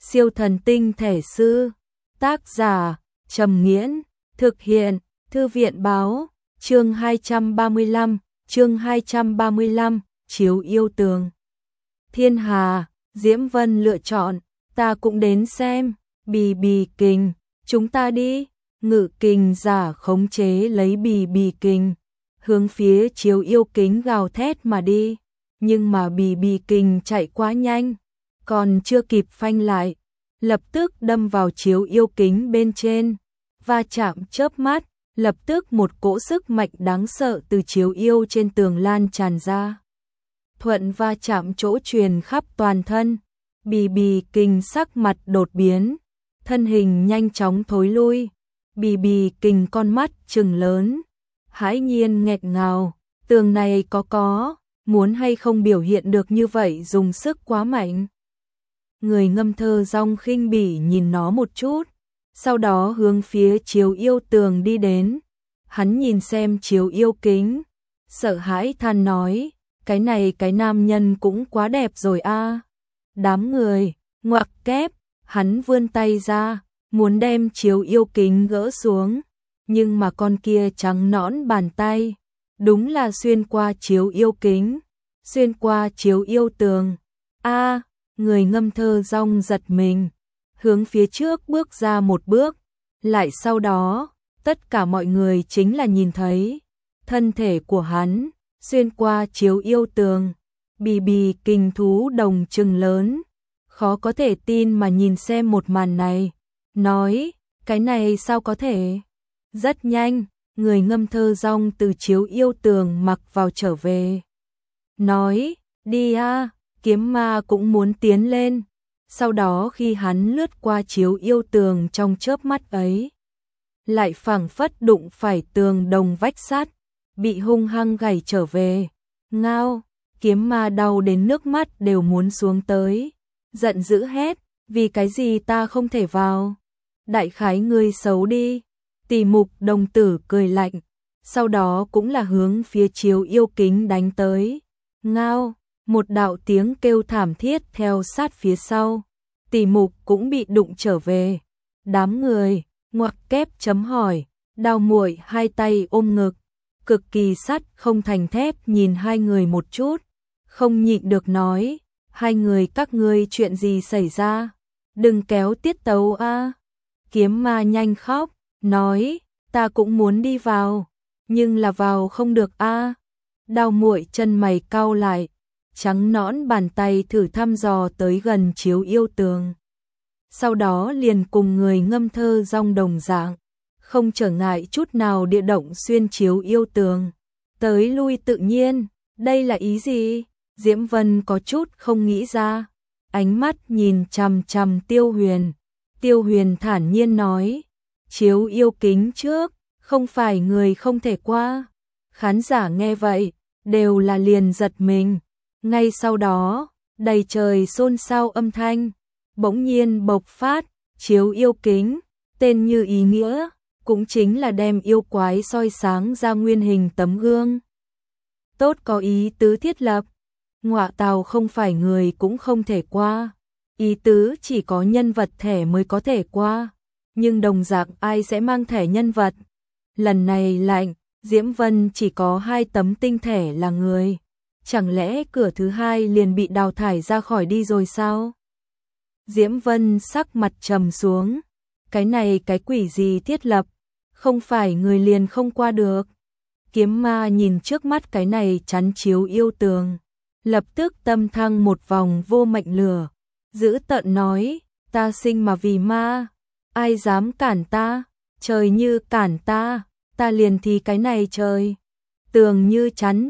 Siêu thần tinh thể sư. Tác giả Trầm Nghiễn. Thực hiện Thư viện báo. Chương 235, chiếu yêu tường. Thiên Hà, Diễm Vân lựa chọn, ta cũng đến xem. Bì bì kình, chúng ta đi. Ngự kình giả khống chế lấy bì bì kình, hướng phía chiếu yêu kính gào thét mà đi. Nhưng mà bì bì kình chạy quá nhanh, còn chưa kịp phanh lại, lập tức đâm vào chiếu yêu kính bên trên. Va chạm chớp mắt, lập tức một cỗ sức mạnh đáng sợ từ chiếu yêu trên tường lan tràn ra. Thuận va chạm chỗ truyền khắp toàn thân, bì bì kình sắc mặt đột biến, thân hình nhanh chóng thối lui. Bì bì kình con mắt trừng lớn, hãi nhiên nghẹt ngào, tường này có, muốn hay không biểu hiện được như vậy dùng sức quá mạnh. Người ngâm thơ rong khinh bỉ nhìn nó một chút, sau đó hướng phía chiếu yêu tường đi đến. Hắn nhìn xem chiếu yêu kính, sợ hãi than nói, cái này cái nam nhân cũng quá đẹp rồi a. Đám người, ngoặc kép, hắn vươn tay ra, muốn đem chiếu yêu kính gỡ xuống, nhưng mà con kia trắng nõn bàn tay, đúng là xuyên qua chiếu yêu kính, xuyên qua chiếu yêu tường. A, người ngâm thơ rong giật mình, hướng phía trước bước ra một bước, lại sau đó, tất cả mọi người chính là nhìn thấy thân thể của hắn xuyên qua chiếu yêu tường. Bì bì kình thú đồng trừng lớn, khó có thể tin mà nhìn xem một màn này, nói, cái này sao có thể? Rất nhanh, người ngâm thơ rong từ chiếu yêu tường mặc vào trở về. Nói, đi a, kiếm ma cũng muốn tiến lên. Sau đó khi hắn lướt qua chiếu yêu tường trong chớp mắt ấy, lại phảng phất đụng phải tường đồng vách sắt, bị hung hăng gảy trở về. Ngao, kiếm ma đau đến nước mắt đều muốn xuống tới, giận dữ hét, vì cái gì ta không thể vào? Đại khái ngươi xấu đi. Tỷ Mục đồng tử cười lạnh, sau đó cũng là hướng phía chiếu yêu kính đánh tới. Ngao, một đạo tiếng kêu thảm thiết theo sát phía sau. Tỷ Mục cũng bị đụng trở về. Đám người, ngoặc kép chấm hỏi, Đào Muội hai tay ôm ngực, cực kỳ sắt không thành thép nhìn hai người một chút, không nhịn được nói, hai người các ngươi chuyện gì xảy ra? Đừng kéo tiết tấu a. Kiếm ma nhanh khóc, nói, ta cũng muốn đi vào, nhưng là vào không được a. Đào Muội chân mày cau lại, trắng nõn bàn tay thử thăm dò tới gần chiếu yêu tường. Sau đó liền cùng người ngâm thơ rong đồng dạng, không trở ngại chút nào địa động xuyên chiếu yêu tường. Tới lui tự nhiên, đây là ý gì? Diễm Vân có chút không nghĩ ra, ánh mắt nhìn chằm chằm Tiêu Huyền. Tiêu Huyền thản nhiên nói, chiếu yêu kính trước, không phải người không thể qua. Khán giả nghe vậy, đều là liền giật mình. Ngay sau đó, đầy trời xôn xao âm thanh, bỗng nhiên bộc phát, chiếu yêu kính, tên như ý nghĩa, cũng chính là đem yêu quái soi sáng ra nguyên hình tấm gương. Tốt có ý tứ thiết lập, ngọa tào không phải người cũng không thể qua. Ý tứ chỉ có nhân vật thẻ mới có thể qua, nhưng đồng dạng ai sẽ mang thẻ nhân vật. Lần này lạnh, Diễm Vân chỉ có 2 tấm tinh thẻ là người. Chẳng lẽ cửa thứ 2 liền bị đào thải ra khỏi đi rồi sao? Diễm Vân sắc mặt trầm xuống, cái này cái quỷ gì thiết lập, không phải người liền không qua được. Kiếm ma nhìn trước mắt cái này chắn chiếu yêu tường, lập tức tâm thăng một vòng vô mệnh lửa, dữ tợn nói, ta sinh mà vì ma, ai dám cản ta, trời như cản ta, ta liền thì cái này trời, tường như chắn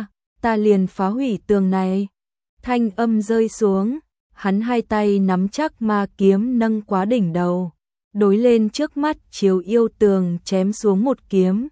ta liền phá hủy tường này. Thanh âm rơi xuống, hắn hai tay nắm chắc ma kiếm nâng quá đỉnh đầu, đối lên trước mắt chiếu yêu tường chém xuống một kiếm.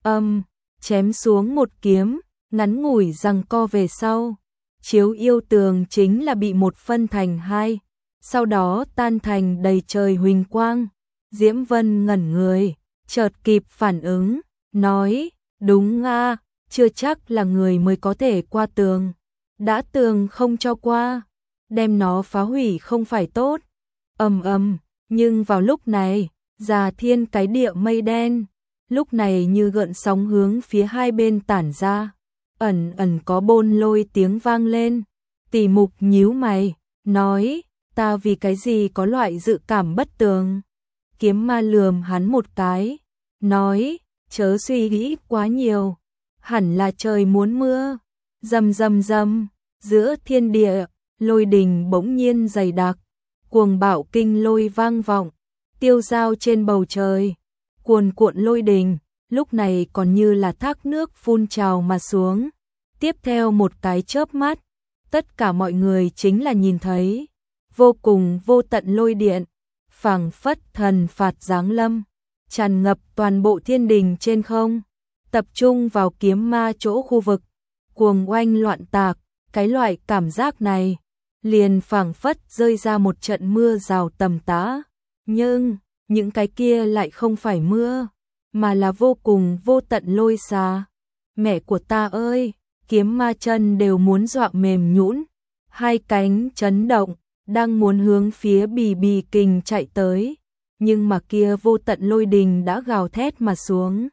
Chém xuống một kiếm, ngắn ngủi giằng co về sau, chiếu yêu tường chính là bị một phân thành 2, sau đó tan thành đầy trời huỳnh quang. Diễm Vân ngẩn người, chợt kịp phản ứng, nói, đúng a, chưa chắc là người mới có thể qua tường, đã tường không cho qua, đem nó phá hủy không phải tốt. Ầm ầm, nhưng vào lúc này, già thiên cái địa mây đen, lúc này như gợn sóng hướng phía hai bên tản ra, ẩn ẩn có bôn lôi tiếng vang lên. Tỷ Mục nhíu mày, nói, ta vì cái gì có loại dự cảm bất tường. Kiếm ma lườm hắn một cái, nói, chớ suy nghĩ quá nhiều, hẳn là trời muốn mưa. Rầm rầm rầm, giữa thiên địa, lôi đình bỗng nhiên dày đặc, cuồng bạo kinh lôi vang vọng, tiêu dao trên bầu trời, cuồn cuộn lôi đình, lúc này còn như là thác nước phun trào mà xuống. Tiếp theo một cái chớp mắt, tất cả mọi người chính là nhìn thấy vô cùng vô tận lôi điện, phảng phất thần phạt giáng lâm, tràn ngập toàn bộ thiên đình trên không, tập trung vào kiếm ma chỗ khu vực, cuồng oanh loạn tạc. Cái loại cảm giác này liền phảng phất rơi ra một trận mưa rào tầm tã, nhưng những cái kia lại không phải mưa, mà là vô cùng vô tận lôi xà. Mẹ của ta ơi, kiếm ma chân đều muốn dọa mềm nhũn, hai cánh chấn động, đang muốn hướng phía Bì Bì Kình chạy tới, nhưng mà kia vô tận lôi đình đã gào thét mà xuống.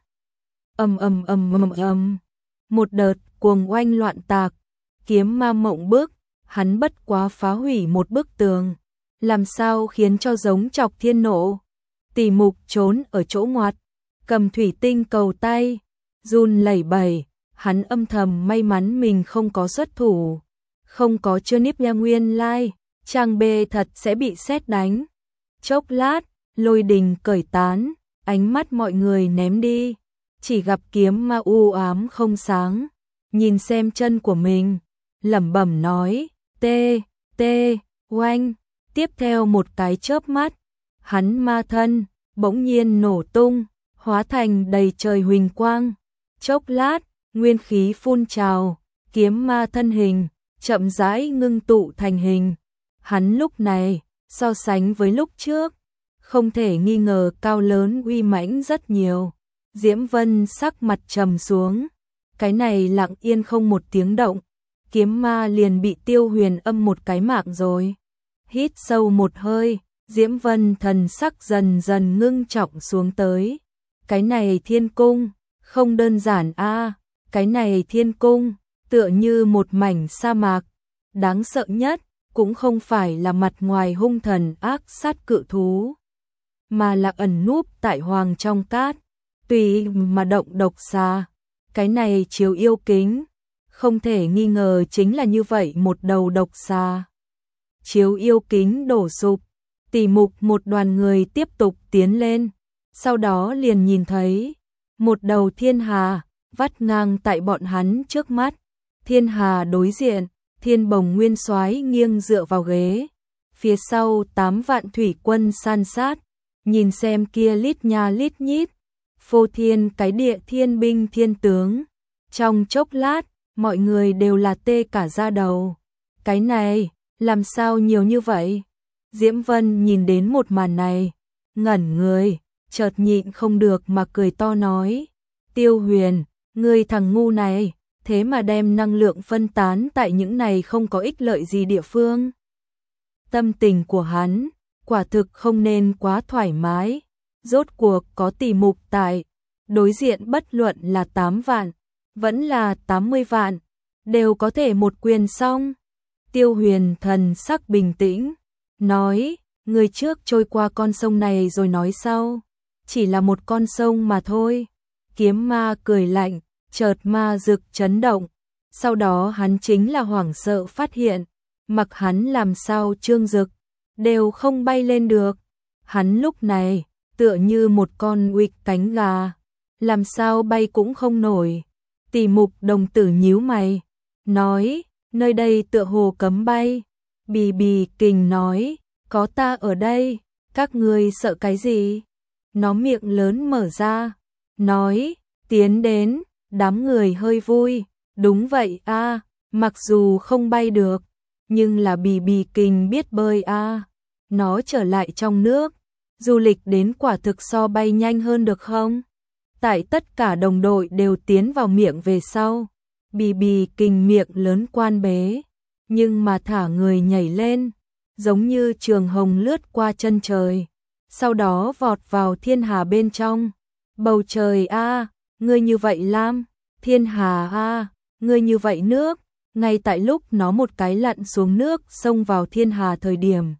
Ầm ầm ầm ầm ầm, một đợt cuồng oanh loạn tạc, kiếm ma mộng bức, hắn bất quá phá hủy một bức tường, làm sao khiến cho giống chọc thiên nộ. Tỷ Mục trốn ở chỗ ngoặt, cầm thủy tinh cầu tay, run lẩy bẩy, hắn âm thầm may mắn mình không có xuất thủ, không có chưa níp nha nguyên lai, trang bê thật sẽ bị sét đánh. Chốc lát, lôi đình cởi tán, ánh mắt mọi người ném đi, chỉ gặp kiếm ma u ám không sáng, nhìn xem chân của mình, lẩm bẩm nói, tê, tê, oanh. Tiếp theo một cái chớp mắt, hắn ma thân bỗng nhiên nổ tung, hóa thành đầy trời huỳnh quang. Chốc lát, nguyên khí phun trào, kiếm ma thân hình chậm rãi ngưng tụ thành hình. Hắn lúc này, so sánh với lúc trước, không thể nghi ngờ cao lớn uy mãnh rất nhiều. Diễm Vân sắc mặt trầm xuống, cái này lặng yên không một tiếng động, kiếm ma liền bị Tiêu Huyền âm một cái mạng rồi. Hít sâu một hơi, Diễm Vân thần sắc dần dần ngưng trọng xuống tới. Cái này thiên cung, không đơn giản a, cái này thiên cung, tựa như một mảnh sa mạc. Đáng sợ nhất, cũng không phải là mặt ngoài hung thần ác sát cự thú, mà là ẩn núp tại hoàng trong cát, tùy mà động độc xà. Cái này chiếu yêu kính, không thể nghi ngờ chính là như vậy một đầu độc xà. Chiếu yêu kính đổ sụp, Tỷ Mục một đoàn người tiếp tục tiến lên, sau đó liền nhìn thấy một đầu thiên hà vắt ngang tại bọn hắn trước mắt. Thiên hà đối diện, Thiên Bồng Nguyên Soái nghiêng dựa vào ghế, phía sau 8 vạn thủy quân san sát, nhìn xem kia lít nha lít nhít, phô thiên cái địa thiên binh thiên tướng. Trong chốc lát, mọi người đều là tê cả da đầu. Cái này, làm sao nhiều như vậy? Diễm Vân nhìn đến một màn này, ngẩn người, chợt nhịn không được mà cười to nói, Tiêu Huyền, ngươi thằng ngu này, thế mà đem năng lượng phân tán tại những này không có ích lợi gì địa phương. Tâm tình của hắn, quả thực không nên quá thoải mái, rốt cuộc có Tỷ Mục tại, đối diện bất luận là 8 vạn, vẫn là 80 vạn, đều có thể một quyền xong. Tiêu Huyền thần sắc bình tĩnh, nói, người trước trôi qua con sông này rồi nói sau, chỉ là một con sông mà thôi. Kiếm ma cười lạnh, chợt ma dực chấn động, sau đó hắn chính là hoảng sợ phát hiện, mặc hắn làm sao trương dực, đều không bay lên được. Hắn lúc này, tựa như một con uịch cánh gà, làm sao bay cũng không nổi. Tỷ Mục đồng tử nhíu mày, nói, nơi đây tựa hồ cấm bay. Bì Bì Kình nói, có ta ở đây, các ngươi sợ cái gì? Nó miệng lớn mở ra, nói, tiến đến. Đám người hơi vui, đúng vậy a, mặc dù không bay được, nhưng là Bì Bì Kình biết bơi a. Nó trở lại trong nước, du lịch đến quả thực so bay nhanh hơn được không? Tại tất cả đồng đội đều tiến vào miệng về sau, Bì Bì Kình miệng lớn quan bế, nhưng mà thả người nhảy lên, giống như trường hồng lướt qua chân trời, sau đó vọt vào thiên hà bên trong. Bầu trời a, ngươi như vậy lam, thiên hà a, ngươi như vậy nước. Ngay tại lúc nó một cái lặn xuống nước xông vào thiên hà thời điểm,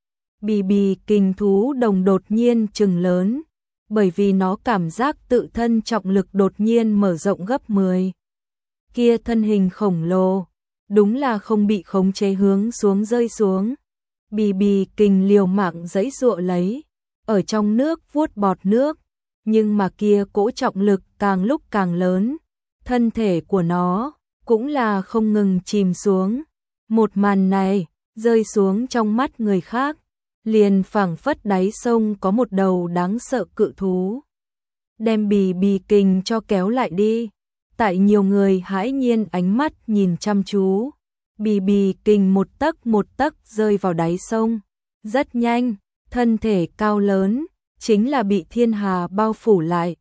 Bì bì kình thú đồng đột nhiên trừng lớn, bởi vì nó cảm giác tự thân trọng lực đột nhiên mở rộng gấp 10. Kia thân hình khổng lồ, đúng là không bị khống chế hướng xuống rơi xuống. Bì bì kình liều mạng giãy giụa lấy, ở trong nước vuốt bọt nước, nhưng mà kia cỗ trọng lực càng lúc càng lớn, thân thể của nó cũng là không ngừng chìm xuống. Một màn này rơi xuống trong mắt người khác, liền phảng phất đáy sông có một đầu đáng sợ cự thú, đem bì bì kình cho kéo lại đi. Tại nhiều người hãi nhiên ánh mắt nhìn chăm chú, bì bì kình một tấc rơi vào đáy sông. Rất nhanh, thân thể cao lớn, chính là bị thiên hà bao phủ lại.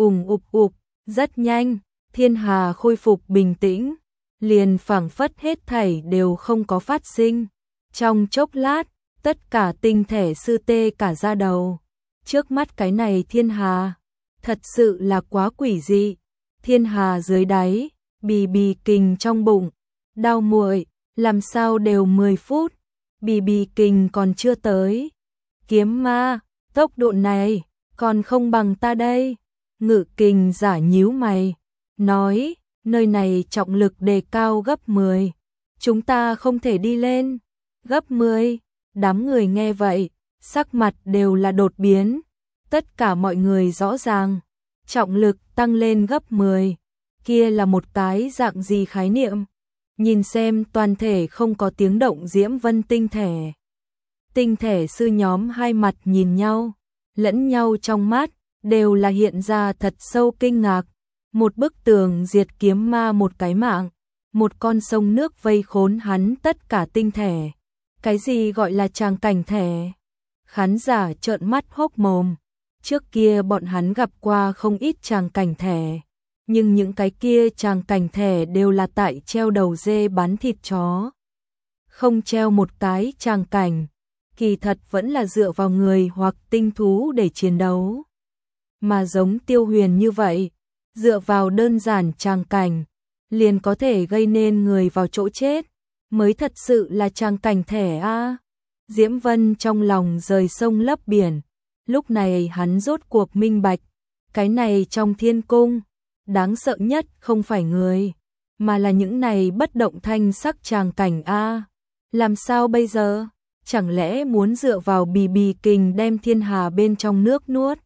Ụp, rất nhanh, thiên hà khôi phục bình tĩnh, liền phảng phất hết thảy đều không có phát sinh. Trong chốc lát, tất cả tinh thể sư tê cả da đầu. Trước mắt cái này thiên hà, thật sự là quá quỷ dị. Thiên hà dưới đáy, bì bì kình trong bụng, đau muội, làm sao đều 10 phút, bì bì kình còn chưa tới. Kiếm ma, tốc độ này, còn không bằng ta đây. Ngự kình giả nhíu mày, nói, nơi này trọng lực đề cao gấp 10, chúng ta không thể đi lên. Gấp 10, đám người nghe vậy, sắc mặt đều là đột biến. Tất cả mọi người rõ ràng, trọng lực tăng lên gấp 10, kia là một cái dạng gì khái niệm. Nhìn xem toàn thể không có tiếng động Diễm Vân tinh thể. Tinh thể sư nhóm hai mặt nhìn nhau, lẫn nhau trong mắt, đều là hiện ra thật sâu kinh ngạc. Một bức tường diệt kiếm ma một cái mạng, một con sông nước vây khốn hắn tất cả tinh thể. Cái gì gọi là tràng cảnh thể? Khán giả trợn mắt hốc mồm. Trước kia bọn hắn gặp qua không ít tràng cảnh thể, nhưng những cái kia tràng cảnh thể đều là tại treo đầu dê bán thịt chó. Không treo một cái tràng cảnh, kỳ thật vẫn là dựa vào người hoặc tinh thú để chiến đấu. Mà giống Tiêu Huyền như vậy, dựa vào đơn giản tràng cảnh, liền có thể gây nên người vào chỗ chết, mới thật sự là tràng cảnh thể a. Diễm Vân trong lòng rời sông lấp biển, lúc này hắn rốt cuộc minh bạch, cái này trong thiên cung, đáng sợ nhất không phải người, mà là những này bất động thanh sắc tràng cảnh a. Làm sao bây giờ? Chẳng lẽ muốn dựa vào bì bì kình đem thiên hà bên trong nước nuốt?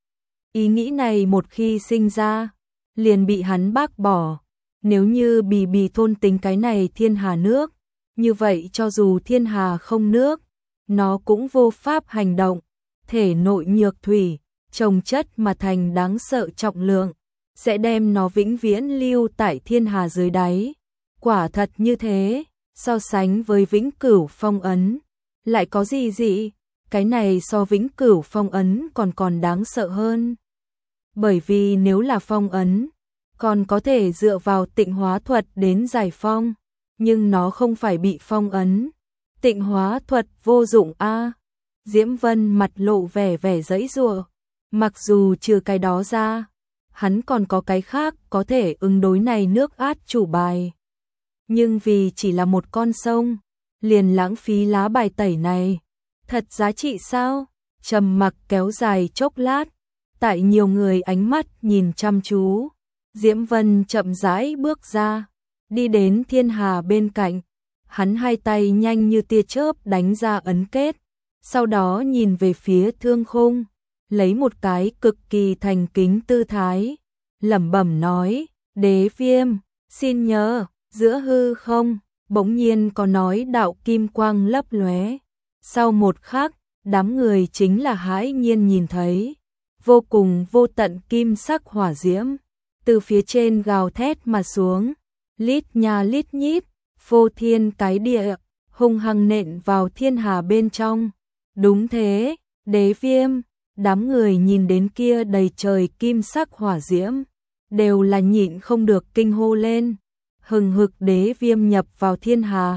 Ý nghĩ này một khi sinh ra, liền bị hắn bác bỏ. Nếu như bì bì thôn tính cái này thiên hà nước, như vậy cho dù thiên hà không nước, nó cũng vô pháp hành động. Thể nội nhược thủy, trồng chất mà thành đáng sợ trọng lượng, sẽ đem nó vĩnh viễn lưu tại thiên hà dưới đáy. Quả thật như thế, so sánh với vĩnh cửu phong ấn, lại có gì dị? Cái này so vĩnh cửu phong ấn còn đáng sợ hơn. Bởi vì nếu là phong ấn, còn có thể dựa vào tịnh hóa thuật đến giải phong, nhưng nó không phải bị phong ấn. Tịnh hóa thuật vô dụng a. Diễm Vân mặt lộ vẻ giãy giụa, mặc dù trừ cái đó ra, hắn còn có cái khác có thể ứng đối này nước át chủ bài. Nhưng vì chỉ là một con sông, liền lãng phí lá bài tẩy này, thật giá trị sao? Trầm mặc kéo dài chốc lát, tại nhiều người ánh mắt nhìn chăm chú, Diễm Vân chậm rãi bước ra, đi đến thiên hà bên cạnh, hắn hai tay nhanh như tia chớp đánh ra ấn kết. Sau đó nhìn về phía thương khung, lấy một cái cực kỳ thành kính tư thái, lẩm bẩm nói, Đế Viêm, xin nhớ, giữa hư không, bỗng nhiên có nói đạo kim quang lấp lóe. Sau một khắc, đám người chính là hãi nhiên nhìn thấy, vô cùng vô tận kim sắc hỏa diễm, từ phía trên gào thét mà xuống, lít nha lít nhít, phô thiên cái địa, hung hăng nện vào thiên hà bên trong. Đúng thế, Đế Viêm, đám người nhìn đến kia đầy trời kim sắc hỏa diễm, đều là nhịn không được kinh hô lên. Hừng hực Đế Viêm nhập vào thiên hà,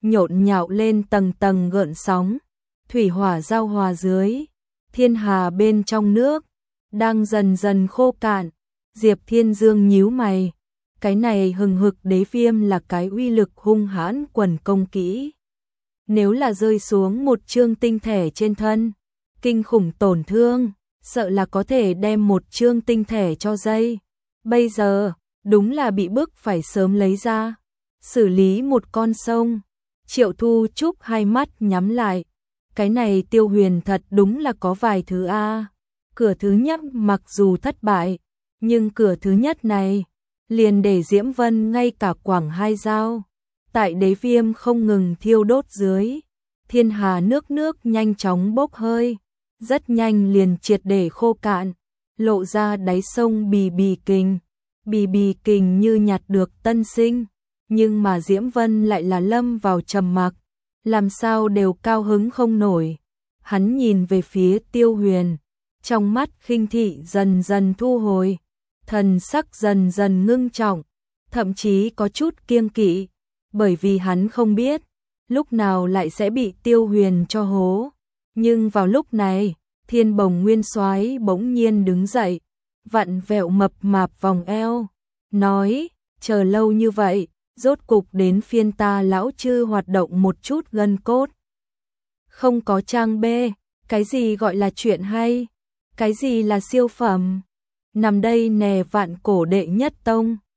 nhộn nhạo lên tầng tầng gợn sóng, thủy hỏa giao hòa dưới, thiên hà bên trong nước, đang dần dần khô cạn. Diệp Thiên Dương nhíu mày, cái này hừng hực đế viêm là cái uy lực hung hãn quần công kỹ. Nếu là rơi xuống một chương tinh thể trên thân, kinh khủng tổn thương, sợ là có thể đem một chương tinh thể cho dây. Bây giờ, đúng là bị bức phải sớm lấy ra, xử lý một con sông. Triệu Thu Trúc hai mắt nhắm lại, cái này Tiêu Huyền thật đúng là có vài thứ a. Cửa thứ nhất mặc dù thất bại, nhưng cửa thứ nhất này, liền để Diễm Vân ngay cả quảng hai dao. Tại đế viêm không ngừng thiêu đốt dưới, thiên hà nước nhanh chóng bốc hơi, rất nhanh liền triệt để khô cạn, lộ ra đáy sông bì bì kình. Bì bì kình như nhặt được tân sinh, nhưng mà Diễm Vân lại là lâm vào trầm mặc, làm sao đều cao hứng không nổi. Hắn nhìn về phía Tiêu Huyền, trong mắt khinh thị dần dần thu hồi, thần sắc dần dần ngưng trọng, thậm chí có chút kiêng kỵ, bởi vì hắn không biết lúc nào lại sẽ bị Tiêu Huyền cho hố. Nhưng vào lúc này, Thiên Bồng Nguyên Soái bỗng nhiên đứng dậy, vặn vẹo mập mạp vòng eo, nói, chờ lâu như vậy, rốt cục đến phiên ta lão chư hoạt động một chút gân cốt. Không có trang B, cái gì gọi là chuyện hay, cái gì là siêu phẩm, nằm đây nè vạn cổ đệ nhất tông.